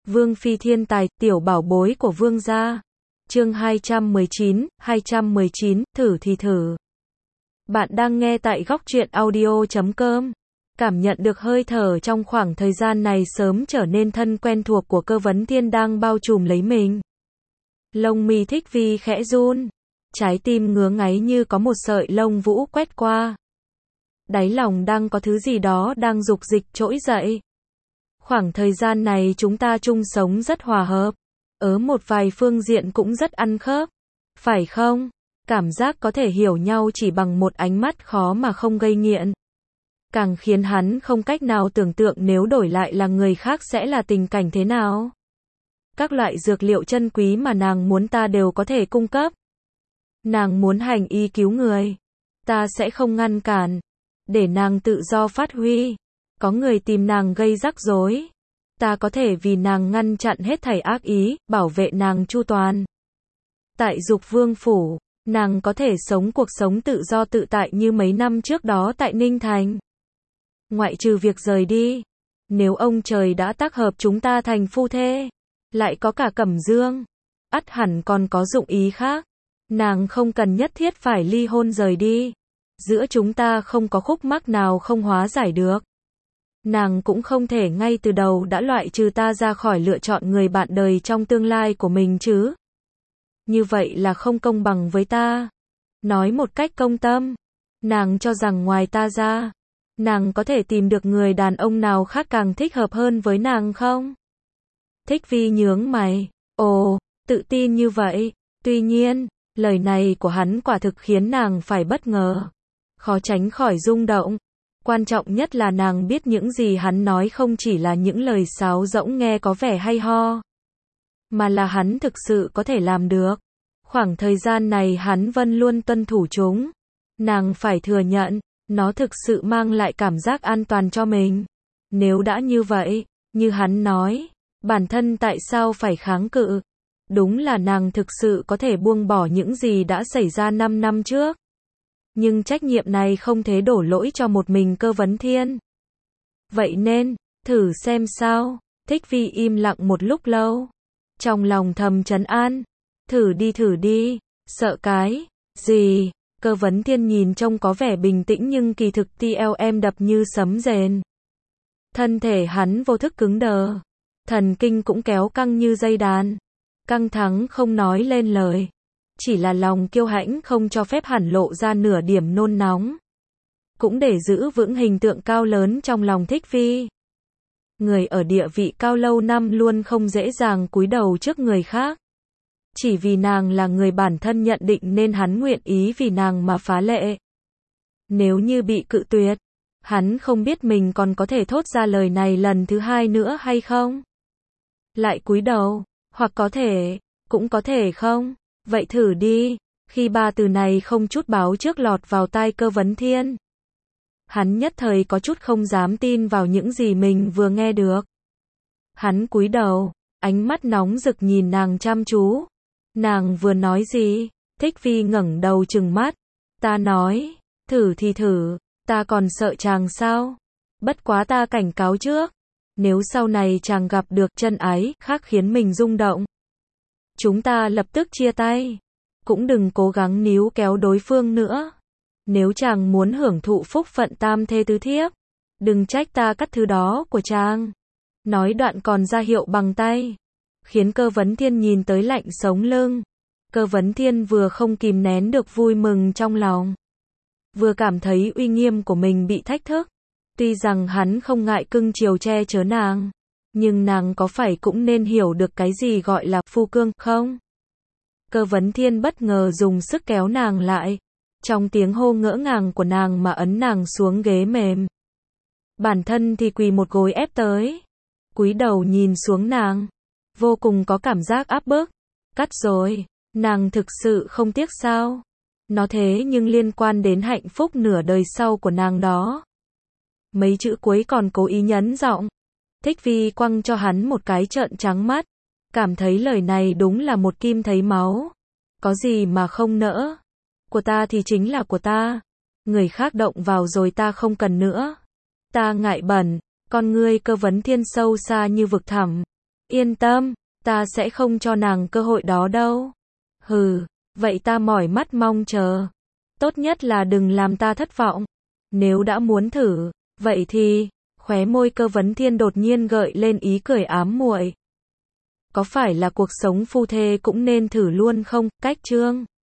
Vương phi thiên tài, tiểu bảo bối của vương gia. Chương 219, thử thì thử. Bạn đang nghe tại góc truyện audio.com. Cảm nhận được hơi thở trong khoảng thời gian này sớm trở nên thân quen thuộc của Cơ Vấn Thiên đang bao trùm lấy mình. Lông mi Thích Vi khẽ run. Trái tim ngứa ngáy như có một sợi lông vũ quét qua. Đáy lòng đang có thứ gì đó đang dục dịch trỗi dậy. Khoảng thời gian này chúng ta chung sống rất hòa hợp. Ở một vài phương diện cũng rất ăn khớp. Phải không? Cảm giác có thể hiểu nhau chỉ bằng một ánh mắt khó mà không gây nghiện. Càng khiến hắn không cách nào tưởng tượng nếu đổi lại là người khác sẽ là tình cảnh thế nào. Các loại dược liệu chân quý mà nàng muốn ta đều có thể cung cấp. Nàng muốn hành y cứu người. Ta sẽ không ngăn cản. Để nàng tự do phát huy. Có người tìm nàng gây rắc rối. Ta có thể vì nàng ngăn chặn hết thảy ác ý, bảo vệ nàng chu toàn. Tại Dục Vương Phủ, nàng có thể sống cuộc sống tự do tự tại như mấy năm trước đó tại Ninh Thành. Ngoại trừ việc rời đi. Nếu ông trời đã tác hợp chúng ta thành phu thê, lại có cả Cẩm Dương, ắt hẳn còn có dụng ý khác. Nàng không cần nhất thiết phải ly hôn rời đi. Giữa chúng ta không có khúc mắc nào không hóa giải được. Nàng cũng không thể ngay từ đầu đã loại trừ ta ra khỏi lựa chọn người bạn đời trong tương lai của mình chứ. Như vậy là không công bằng với ta. Nói một cách công tâm, nàng cho rằng ngoài ta ra, nàng có thể tìm được người đàn ông nào khác càng thích hợp hơn với nàng không? Thích Vi nhướng mày. Ồ, tự tin như vậy. Tuy nhiên, lời này của hắn quả thực khiến nàng phải bất ngờ. Khó tránh khỏi rung động. Quan trọng nhất là nàng biết những gì hắn nói không chỉ là những lời sáo rỗng nghe có vẻ hay ho, mà là hắn thực sự có thể làm được. Khoảng thời gian này hắn vẫn luôn tuân thủ chúng. Nàng phải thừa nhận, nó thực sự mang lại cảm giác an toàn cho mình. Nếu đã như vậy, như hắn nói, bản thân tại sao phải kháng cự? Đúng là nàng thực sự có thể buông bỏ những gì đã xảy ra 5 năm trước. Nhưng trách nhiệm này không thể đổ lỗi cho một mình Cơ Vấn Thiên. Vậy nên, thử xem sao. Thích Vi im lặng một lúc lâu. Trong lòng thầm trấn an. Thử đi, sợ cái gì? Cơ Vấn Thiên nhìn trông có vẻ bình tĩnh nhưng kỳ thực TLM đập như sấm rền. Thân thể hắn vô thức cứng đờ. Thần kinh cũng kéo căng như dây đàn. Căng thẳng không nói lên lời. Chỉ là lòng kiêu hãnh không cho phép hẳn lộ ra nửa điểm nôn nóng. Cũng để giữ vững hình tượng cao lớn trong lòng Thích Vi. Người ở địa vị cao lâu năm luôn không dễ dàng cúi đầu trước người khác. Chỉ vì nàng là người bản thân nhận định nên hắn nguyện ý vì nàng mà phá lệ. Nếu như bị cự tuyệt, hắn không biết mình còn có thể thốt ra lời này lần thứ hai nữa hay không. Lại cúi đầu, hoặc có thể, cũng có thể không. Vậy thử đi. Khi ba từ này không chút báo trước lọt vào tai Cơ Vấn Thiên, hắn nhất thời có chút không dám tin vào những gì mình vừa nghe được. Hắn cúi đầu, ánh mắt nóng rực nhìn nàng chăm chú. Nàng vừa nói gì? Thích Vi ngẩng đầu trừng mắt. Ta nói, thử thì thử, ta còn sợ chàng sao? Bất quá ta cảnh cáo trước, nếu sau này chàng gặp được chân ái khác khiến mình rung động, chúng ta lập tức chia tay. Cũng đừng cố gắng níu kéo đối phương nữa. Nếu chàng muốn hưởng thụ phúc phận tam thê tứ thiếp, đừng trách ta cắt thứ đó của chàng. Nói đoạn còn ra hiệu bằng tay, khiến Cơ Vấn Thiên nhìn tới lạnh sống lưng. Cơ Vấn Thiên vừa không kìm nén được vui mừng trong lòng, vừa cảm thấy uy nghiêm của mình bị thách thức. Tuy rằng hắn không ngại cưng chiều che chở nàng, nhưng nàng có phải cũng nên hiểu được cái gì gọi là phu cương không? Cơ Vấn Thiên bất ngờ dùng sức kéo nàng lại. Trong tiếng hô ngỡ ngàng của nàng mà ấn nàng xuống ghế mềm. Bản thân thì quỳ một gối ép tới. Cúi đầu nhìn xuống nàng. Vô cùng có cảm giác áp bức. Cắt rồi. Nàng thực sự không tiếc sao? Nó thế nhưng liên quan đến hạnh phúc nửa đời sau của nàng đó. Mấy chữ cuối còn cố ý nhấn giọng. Thích Vi quăng cho hắn một cái trợn trắng mắt. Cảm thấy lời này đúng là một kim thấy máu. Có gì mà không nỡ. Của ta thì chính là của ta. Người khác động vào rồi ta không cần nữa. Ta ngại bẩn. Con ngươi Cơ Vấn Thiên sâu xa như vực thẳm. Yên tâm, ta sẽ không cho nàng cơ hội đó đâu. Hừ, vậy ta mỏi mắt mong chờ. Tốt nhất là đừng làm ta thất vọng. Nếu đã muốn thử, vậy thì, khóe môi Cơ Vấn Thiên đột nhiên gợi lên ý cười ám muội. Có phải là cuộc sống phu thê cũng nên thử luôn không, Cách Trương?